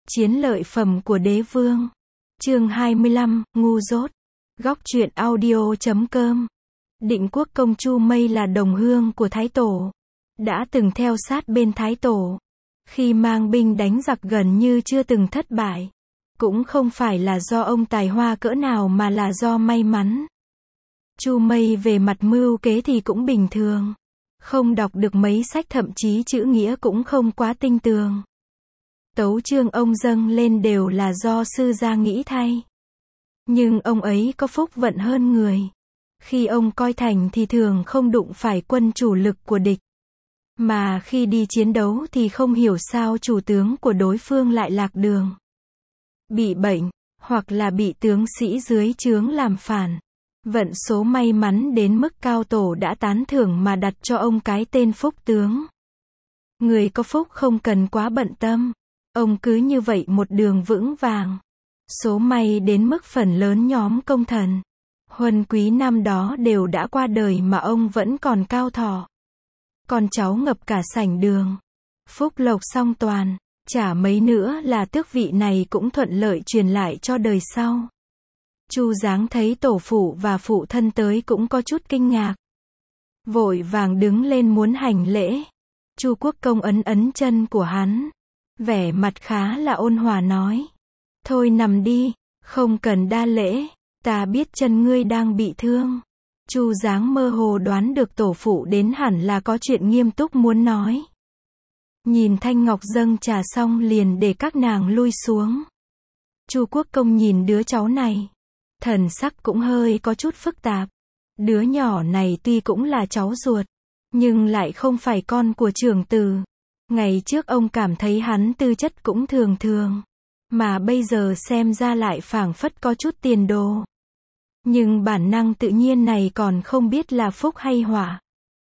Chiến lợi phẩm của đế vương. Chương 25, ngu dốt. Góc truyện audio.com. Định quốc công Chu Mây là đồng hương của Thái Tổ. Đã từng theo sát bên Thái Tổ. Khi mang binh đánh giặc gần như chưa từng thất bại. Cũng không phải là do ông tài hoa cỡ nào mà là do may mắn. Chu Mây về mặt mưu kế thì cũng bình thường. Không đọc được mấy sách, thậm chí chữ nghĩa cũng không quá tinh tường. Tấu chương ông dâng lên đều là do sư gia nghĩ thay. Nhưng ông ấy có phúc vận hơn người. Khi ông coi thành thì thường không đụng phải quân chủ lực của địch. Mà khi đi chiến đấu thì không hiểu sao chủ tướng của đối phương lại lạc đường. Bị bệnh, hoặc là bị tướng sĩ dưới trướng làm phản. Vận số may mắn đến mức cao tổ đã tán thưởng mà đặt cho ông cái tên phúc tướng. Người có phúc không cần quá bận tâm. Ông cứ như vậy một đường vững vàng. Số may đến mức phần lớn nhóm công thần, huân quý năm đó đều đã qua đời mà ông vẫn còn cao thọ. Con cháu ngập cả sảnh đường. Phúc lộc song toàn. Chả mấy nữa là tước vị này cũng thuận lợi truyền lại cho đời sau. Chu Giáng thấy tổ phụ và phụ thân tới cũng có chút kinh ngạc. Vội vàng đứng lên muốn hành lễ. Chu Quốc công ấn ấn chân của hắn. Vẻ mặt khá là ôn hòa nói. Thôi nằm đi, không cần đa lễ, ta biết chân ngươi đang bị thương. Chu Giáng mơ hồ đoán được tổ phụ đến hẳn là có chuyện nghiêm túc muốn nói. Nhìn Thanh Ngọc dâng trà xong liền để các nàng lui xuống. Chu Quốc công nhìn đứa cháu này. Thần sắc cũng hơi có chút phức tạp. Đứa nhỏ này tuy cũng là cháu ruột, nhưng lại không phải con của trưởng tử. Ngày trước ông cảm thấy hắn tư chất cũng thường thường. Mà bây giờ xem ra lại phảng phất có chút tiền đồ. Nhưng bản năng tự nhiên này còn không biết là phúc hay họa.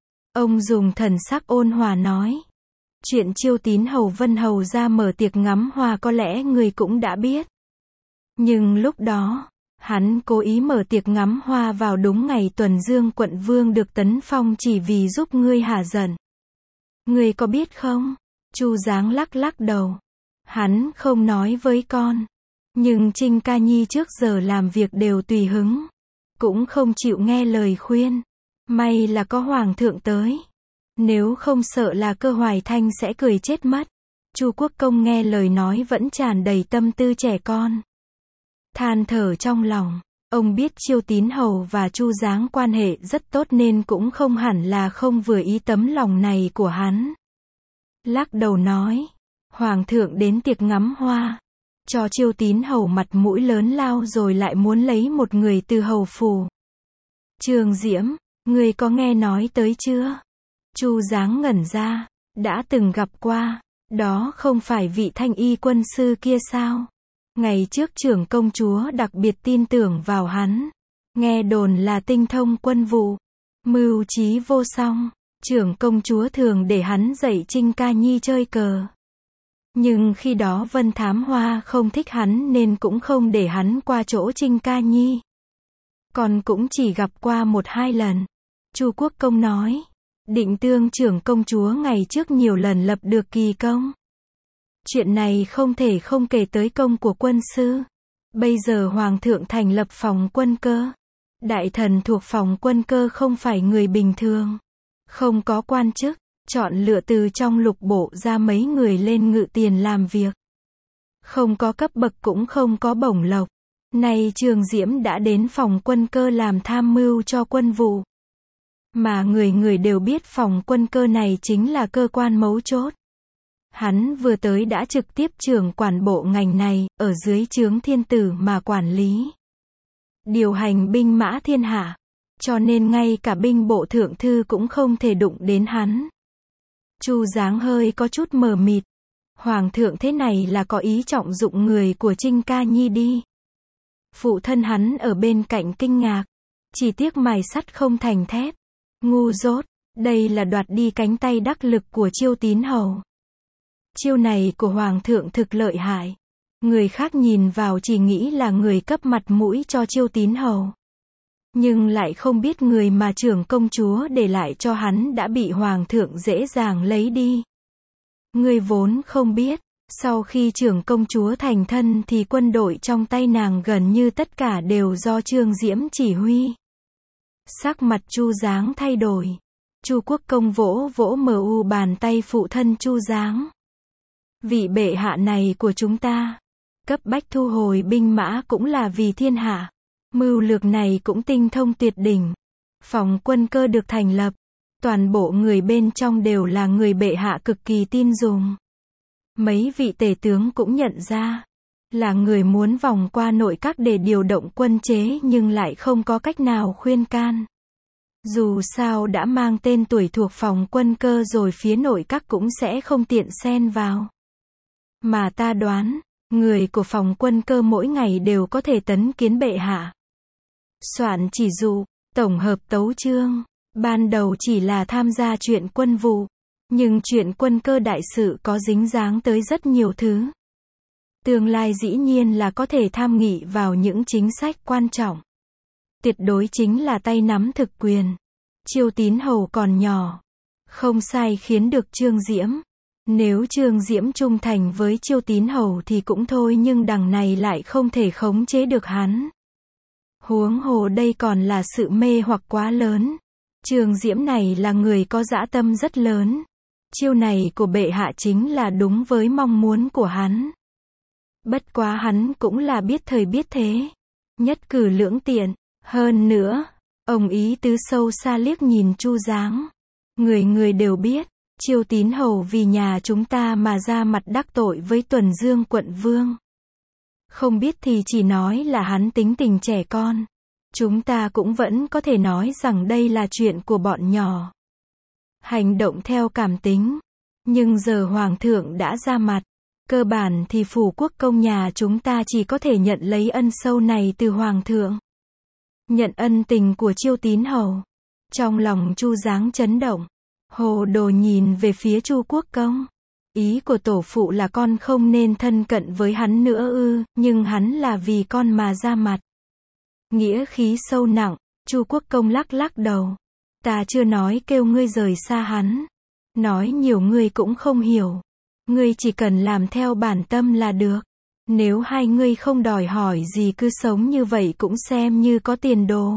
Ông dùng thần sắc ôn hòa nói. Chuyện Chiêu Tín hầu Vân hầu ra mở tiệc ngắm hoa có lẽ người cũng đã biết. Nhưng lúc đó, hắn cố ý mở tiệc ngắm hoa vào đúng ngày Tuần Dương quận vương được tấn phong chỉ vì giúp ngươi hả giận. Ngươi có biết không? Chu Giáng lắc lắc đầu. Hắn không nói với con. Nhưng Trinh Ca Nhi trước giờ làm việc đều tùy hứng. Cũng không chịu nghe lời khuyên. May là có hoàng thượng tới. Nếu không sợ là Cơ Hoài Thanh sẽ cười chết mất. Chu Quốc công nghe lời nói vẫn tràn đầy tâm tư trẻ con. Than thở trong lòng. Ông biết Chiêu Tín hầu và Chu Giáng quan hệ rất tốt nên cũng không hẳn là không vừa ý tấm lòng này của hắn. Lắc đầu nói. Hoàng thượng đến tiệc ngắm hoa. Cho Chiêu Tín hầu mặt mũi lớn lao rồi lại muốn lấy một người từ hầu phủ. Trường Diễm, người có nghe nói tới chưa? Chu Giáng ngẩn ra. Đã từng gặp qua. Đó không phải vị thanh y quân sư kia sao? Ngày trước trưởng công chúa đặc biệt tin tưởng vào hắn. Nghe đồn là tinh thông quân vụ. Mưu trí vô song. Trưởng công chúa thường để hắn dạy Trinh Ca Nhi chơi cờ. Nhưng khi đó Vân Thám Hoa không thích hắn nên cũng không để hắn qua chỗ Trinh Ca Nhi. Còn cũng chỉ gặp qua 1-2 lần. Chu Quốc công nói. Định Tương trưởng công chúa ngày trước nhiều lần lập được kỳ công. Chuyện này không thể không kể tới công của quân sư. Bây giờ Hoàng thượng thành lập phòng quân cơ. Đại thần thuộc phòng quân cơ không phải người bình thường. Không có quan chức. Chọn lựa từ trong lục bộ ra mấy người lên ngự tiền làm việc. Không có cấp bậc cũng không có bổng lộc. Nay Trường Diễm đã đến phòng quân cơ làm tham mưu cho quân vụ. Mà người người đều biết phòng quân cơ này chính là cơ quan mấu chốt. Hắn vừa tới đã trực tiếp trưởng quản bộ ngành này, ở dưới trướng thiên tử mà quản lý. Điều hành binh mã thiên hạ. Cho nên ngay cả binh bộ thượng thư cũng không thể đụng đến hắn. Chu Giáng hơi có chút mờ mịt. Hoàng thượng thế này là có ý trọng dụng người của Trinh Ca Nhi đi. Phụ thân hắn ở bên cạnh kinh ngạc. Chỉ tiếc mài sắt không thành thép. Ngu dốt. Đây là đoạt đi cánh tay đắc lực của Chiêu Tín hầu. Chiêu này của Hoàng thượng thực lợi hại. Người khác nhìn vào chỉ nghĩ là người cấp mặt mũi cho Chiêu Tín hầu. Nhưng lại không biết người mà trưởng công chúa để lại cho hắn đã bị Hoàng thượng dễ dàng lấy đi. Ngươi vốn không biết, Sau khi trưởng công chúa thành thân thì quân đội trong tay nàng gần như tất cả đều do Trương Diễm chỉ huy. Sắc mặt Chu Giáng thay đổi. Chu Quốc Công vỗ vỗ mu bàn tay phụ thân Chu Giáng. Vị bệ hạ này của chúng ta, cấp bách thu hồi binh mã cũng là vì thiên hạ. Mưu lược này cũng tinh thông tuyệt đỉnh. Phòng quân cơ được thành lập, toàn bộ người bên trong đều là người bệ hạ cực kỳ tin dùng. Mấy vị tể tướng cũng nhận ra, là người muốn vòng qua nội các để điều động quân chế nhưng lại không có cách nào khuyên can. Dù sao đã mang tên tuổi thuộc phòng quân cơ rồi, phía nội các cũng sẽ không tiện xen vào. Mà ta đoán, người của phòng quân cơ mỗi ngày đều có thể tấn kiến bệ hạ. Soạn chỉ dụ, tổng hợp tấu chương, ban đầu chỉ là tham gia chuyện quân vụ, nhưng chuyện quân cơ đại sự có dính dáng tới rất nhiều thứ. Tương lai dĩ nhiên là có thể tham nghị vào những chính sách quan trọng. Tuyệt đối chính là tay nắm thực quyền. Chiêu Tín Hầu còn nhỏ, không sai khiến được Trương Diễm. Nếu Trương Diễm trung thành với Chiêu Tín Hầu thì cũng thôi, nhưng đằng này lại không thể khống chế được hắn. Huống hồ đây còn là sự mê hoặc quá lớn. Trương Diễm này là người có dã tâm rất lớn. Chiêu này của bệ hạ chính là đúng với mong muốn của hắn. Bất quá hắn cũng là biết thời biết thế. Nhất cử lưỡng tiện. Hơn nữa, ông ý tứ sâu xa liếc nhìn Chu Giáng. Người người đều biết, Chiêu Tín Hầu vì nhà chúng ta mà ra mặt đắc tội với Tuần Dương quận vương. Không biết thì chỉ nói là hắn tính tình trẻ con. Chúng ta cũng vẫn có thể nói rằng đây là chuyện của bọn nhỏ. Hành động theo cảm tính. Nhưng giờ Hoàng thượng đã ra mặt. Cơ bản thì phủ quốc công nhà chúng ta chỉ có thể nhận lấy ân sâu này từ Hoàng thượng. Nhận ân tình của Chiêu Tín Hầu. Trong lòng Chu Giáng chấn động. Hồ đồ nhìn về phía Chu Quốc Công. Ý của tổ phụ là con không nên thân cận với hắn nữa ư, nhưng hắn là vì con mà ra mặt. Nghĩa khí sâu nặng, Chu Quốc Công lắc lắc đầu. Ta chưa nói kêu ngươi rời xa hắn. Nói nhiều ngươi cũng không hiểu. Ngươi chỉ cần làm theo bản tâm là được. Nếu hai ngươi không đòi hỏi gì cứ sống như vậy cũng xem như có tiền đồ.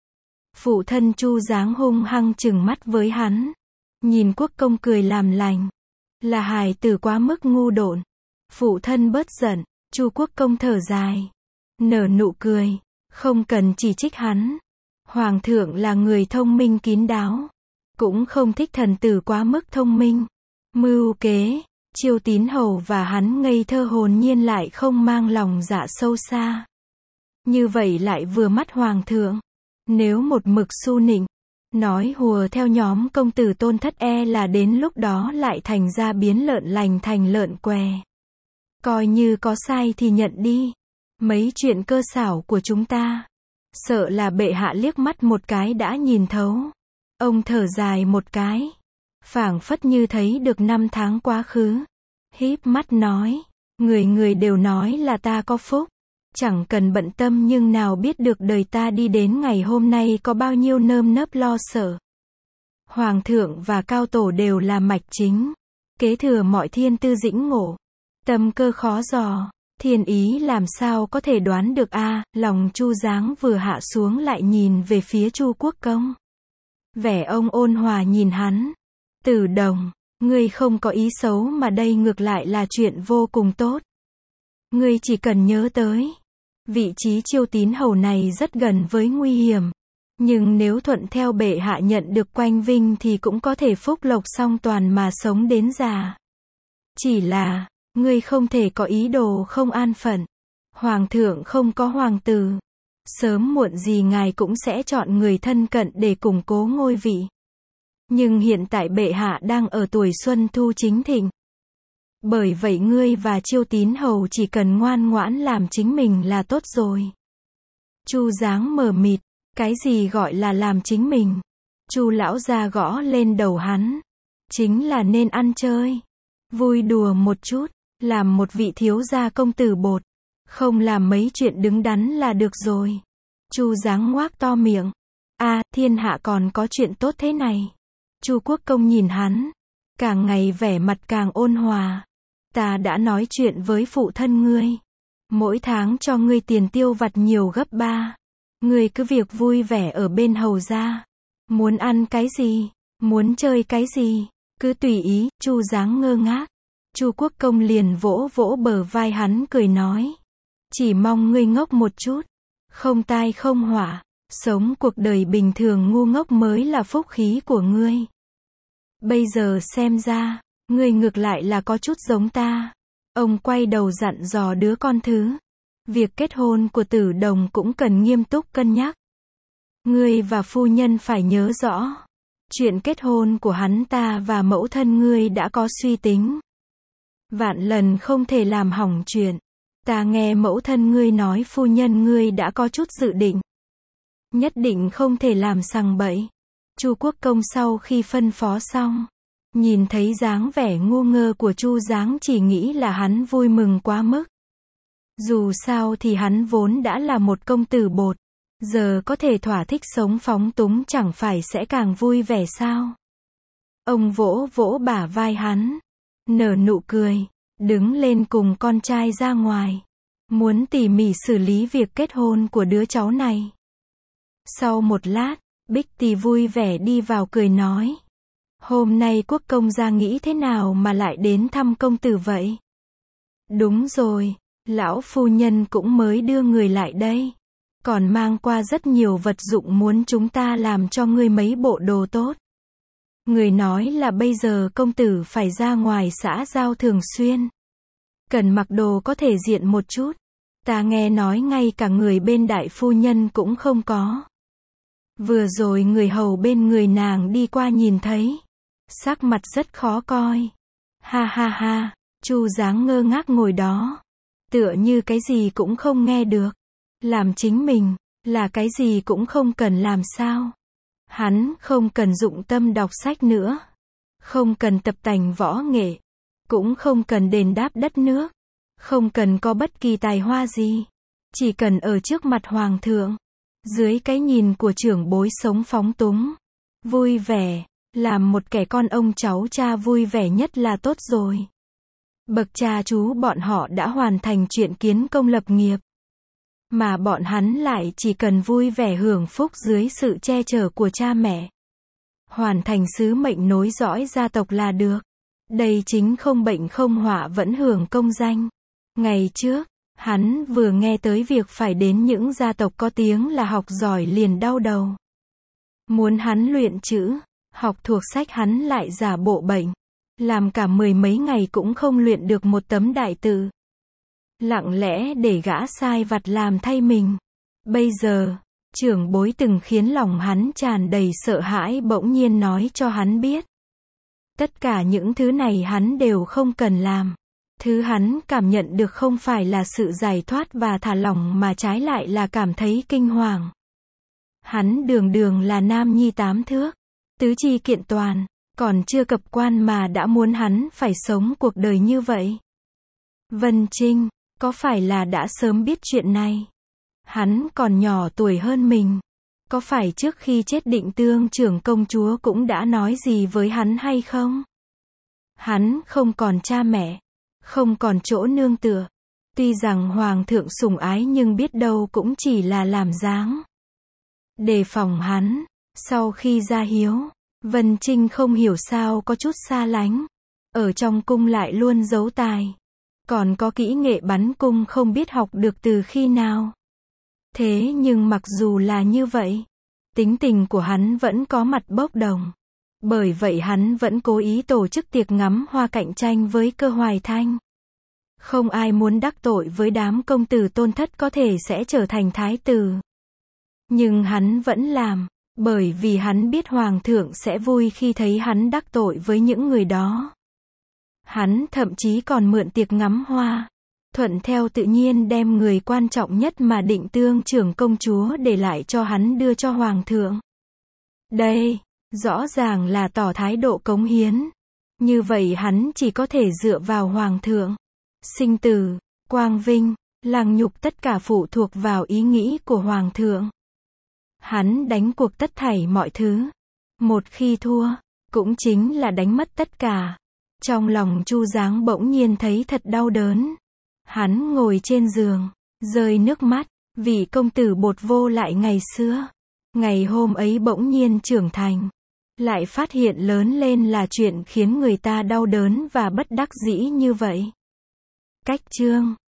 Phụ thân Chu Giáng hung hăng trừng mắt với hắn. Nhìn Quốc Công cười làm lành. Là hài tử quá mức ngu độn. Phụ thân bớt giận. Chu Quốc Công thở dài. Nở nụ cười. Không cần chỉ trích hắn. Hoàng thượng là người thông minh kín đáo. Cũng không thích thần tử quá mức thông minh. Mưu kế. Chiêu Tín Hầu và hắn ngây thơ hồn nhiên lại không mang lòng dạ sâu xa. Như vậy lại vừa mắt Hoàng thượng. Nếu một mực su nịnh, nói hùa theo nhóm công tử Tôn Thất là đến lúc đó lại thành ra biến lợn lành thành lợn què. Coi như có sai thì nhận đi. Mấy chuyện cơ xảo của chúng ta, sợ là bệ hạ liếc mắt một cái đã nhìn thấu. Ông thở dài một cái, phảng phất như thấy được năm tháng quá khứ. Híp mắt nói, người người đều nói là ta có phúc. Chẳng cần bận tâm, nhưng nào biết được đời ta đi đến ngày hôm nay có bao nhiêu nơm nớp lo sợ. Hoàng thượng và cao tổ đều là mạch chính, kế thừa mọi thiên tư dĩnh ngộ. Tâm cơ khó dò, thiên ý làm sao có thể đoán được a. Lòng Chu Giáng vừa hạ xuống lại nhìn về phía Chu Quốc Công. Vẻ ông ôn hòa nhìn hắn. Tử Đồng, ngươi không có ý xấu mà đây ngược lại là chuyện vô cùng tốt. Ngươi chỉ cần nhớ tới, vị trí Chiêu Tín Hầu này rất gần với nguy hiểm. Nhưng nếu thuận theo bệ hạ nhận được quanh vinh thì cũng có thể phúc lộc song toàn mà sống đến già. Chỉ là, ngươi không thể có ý đồ không an phận. Hoàng thượng không có hoàng tử. Sớm muộn gì ngài cũng sẽ chọn người thân cận để củng cố ngôi vị. Nhưng hiện tại bệ hạ đang ở tuổi xuân thu chính thịnh. Bởi vậy ngươi và Chiêu Tín Hầu chỉ cần ngoan ngoãn làm chính mình là tốt rồi. Chu Giáng mờ mịt, cái gì gọi là làm chính mình? Chu lão gia gõ lên đầu hắn. Chính là nên ăn chơi, vui đùa một chút, làm một vị thiếu gia công tử bột, không làm mấy chuyện đứng đắn là được rồi. Chu Giáng ngoác to miệng. Thiên hạ còn có chuyện tốt thế này. Chu Quốc Công nhìn hắn, càng ngày vẻ mặt càng ôn hòa. ta đã nói chuyện với phụ thân ngươi. Mỗi tháng cho ngươi tiền tiêu vặt nhiều gấp 3. Ngươi cứ việc vui vẻ ở bên hầu gia. Muốn ăn cái gì, muốn chơi cái gì, cứ tùy ý. Chu Giáng ngơ ngác. Chu Quốc Công liền vỗ vỗ bờ vai hắn cười nói. Chỉ mong ngươi ngốc một chút. Không tai không họa. Sống cuộc đời bình thường ngu ngốc mới là phúc khí của ngươi. Bây giờ xem ra, ngươi ngược lại là có chút giống ta. Ông quay đầu dặn dò đứa con thứ. Việc kết hôn của Tử Đồng cũng cần nghiêm túc cân nhắc. Ngươi và phu nhân phải nhớ rõ. Chuyện kết hôn của hắn ta và mẫu thân ngươi đã có suy tính. Vạn lần không thể làm hỏng chuyện. Ta nghe mẫu thân ngươi nói phu nhân ngươi đã có chút dự định. Nhất định không thể làm sằng bậy. Chu Quốc Công sau khi phân phó xong, nhìn thấy dáng vẻ ngu ngơ của Chu Giáng chỉ nghĩ là hắn vui mừng quá mức. Dù sao thì hắn vốn đã là một công tử bột, giờ có thể thỏa thích sống phóng túng chẳng phải sẽ càng vui vẻ sao? Ông vỗ vỗ bả vai hắn, nở nụ cười, đứng lên cùng con trai ra ngoài, muốn tỉ mỉ xử lý việc kết hôn của đứa cháu này. Sau một lát, Bích Tì vui vẻ đi vào cười nói. Hôm nay Quốc Công gia nghĩ thế nào mà lại đến thăm công tử vậy? Đúng rồi, lão phu nhân cũng mới đưa người lại đây. Còn mang qua rất nhiều vật dụng muốn chúng ta làm cho ngươi mấy bộ đồ tốt. Người nói là bây giờ công tử phải ra ngoài xã giao thường xuyên. Cần mặc đồ có thể diện một chút. Ta nghe nói ngay cả người bên đại phu nhân cũng không có. Vừa rồi người hầu bên người nàng đi qua nhìn thấy. Sắc mặt rất khó coi. Ha ha ha, Chu Giáng ngơ ngác ngồi đó. Tựa như cái gì cũng không nghe được. Làm chính mình, là cái gì cũng không cần làm sao. Hắn không cần dụng tâm đọc sách nữa. Không cần tập tành võ nghệ. Cũng không cần đền đáp đất nước. Không cần có bất kỳ tài hoa gì. Chỉ cần ở trước mặt hoàng thượng. Dưới cái nhìn của trưởng bối sống phóng túng. Vui vẻ. Làm một kẻ con ông cháu cha vui vẻ nhất là tốt rồi. Bậc cha chú bọn họ đã hoàn thành chuyện kiến công lập nghiệp. Mà bọn hắn lại chỉ cần vui vẻ hưởng phúc dưới sự che chở của cha mẹ. Hoàn thành sứ mệnh nối dõi gia tộc là được. Đây chính không bệnh không họa vẫn hưởng công danh. Ngày trước, hắn vừa nghe tới việc phải đến những gia tộc có tiếng là học giỏi liền đau đầu. Muốn hắn luyện chữ, học thuộc sách hắn lại giả bộ bệnh. Làm cả 10 mấy ngày cũng không luyện được một tấm đại tự. Lặng lẽ để gã sai vặt làm thay mình. Bây giờ, trưởng bối từng khiến lòng hắn tràn đầy sợ hãi bỗng nhiên nói cho hắn biết. Tất cả những thứ này hắn đều không cần làm. Thứ hắn cảm nhận được không phải là sự giải thoát và thả lỏng mà trái lại là cảm thấy kinh hoàng. Hắn đường đường là nam nhi 8 thước, tứ chi kiện toàn, còn chưa cập quan mà đã muốn hắn phải sống cuộc đời như vậy. Vân Trinh, có phải là đã sớm biết chuyện này? Hắn còn nhỏ tuổi hơn mình. Có phải trước khi chết Định Tương trưởng công chúa cũng đã nói gì với hắn hay không? Hắn không còn cha mẹ, không còn chỗ nương tựa. Tuy rằng hoàng thượng sủng ái nhưng biết đâu cũng chỉ là làm dáng. Đề phòng hắn, sau khi ra hiếu, Vân Trinh không hiểu sao có chút xa lánh. Ở trong cung lại luôn giấu tài. Còn có kỹ nghệ bắn cung không biết học được từ khi nào. Thế nhưng mặc dù là như vậy, tính tình của hắn vẫn có mặt bốc đồng. Bởi vậy hắn vẫn cố ý tổ chức tiệc ngắm hoa cạnh tranh với Cơ Hoài Thanh. Không ai muốn đắc tội với đám công tử tôn thất có thể sẽ trở thành thái tử. Nhưng hắn vẫn làm, bởi vì hắn biết hoàng thượng sẽ vui khi thấy hắn đắc tội với những người đó. Hắn thậm chí còn mượn tiệc ngắm hoa, thuận theo tự nhiên đem người quan trọng nhất mà Định Tương trưởng công chúa để lại cho hắn đưa cho hoàng thượng. Đây, rõ ràng là tỏ thái độ cống hiến. Như vậy hắn chỉ có thể dựa vào hoàng thượng. Sinh tử, quang vinh, lăng nhục tất cả phụ thuộc vào ý nghĩ của hoàng thượng. Hắn đánh cuộc tất thảy mọi thứ. Một khi thua, cũng chính là đánh mất tất cả. Trong lòng Chu Giáng bỗng nhiên thấy thật đau đớn. Hắn ngồi trên giường, rơi nước mắt, vị công tử bột vô lại ngày xưa. Ngày hôm ấy bỗng nhiên trưởng thành, lại phát hiện lớn lên là chuyện khiến người ta đau đớn và bất đắc dĩ như vậy. Cách chương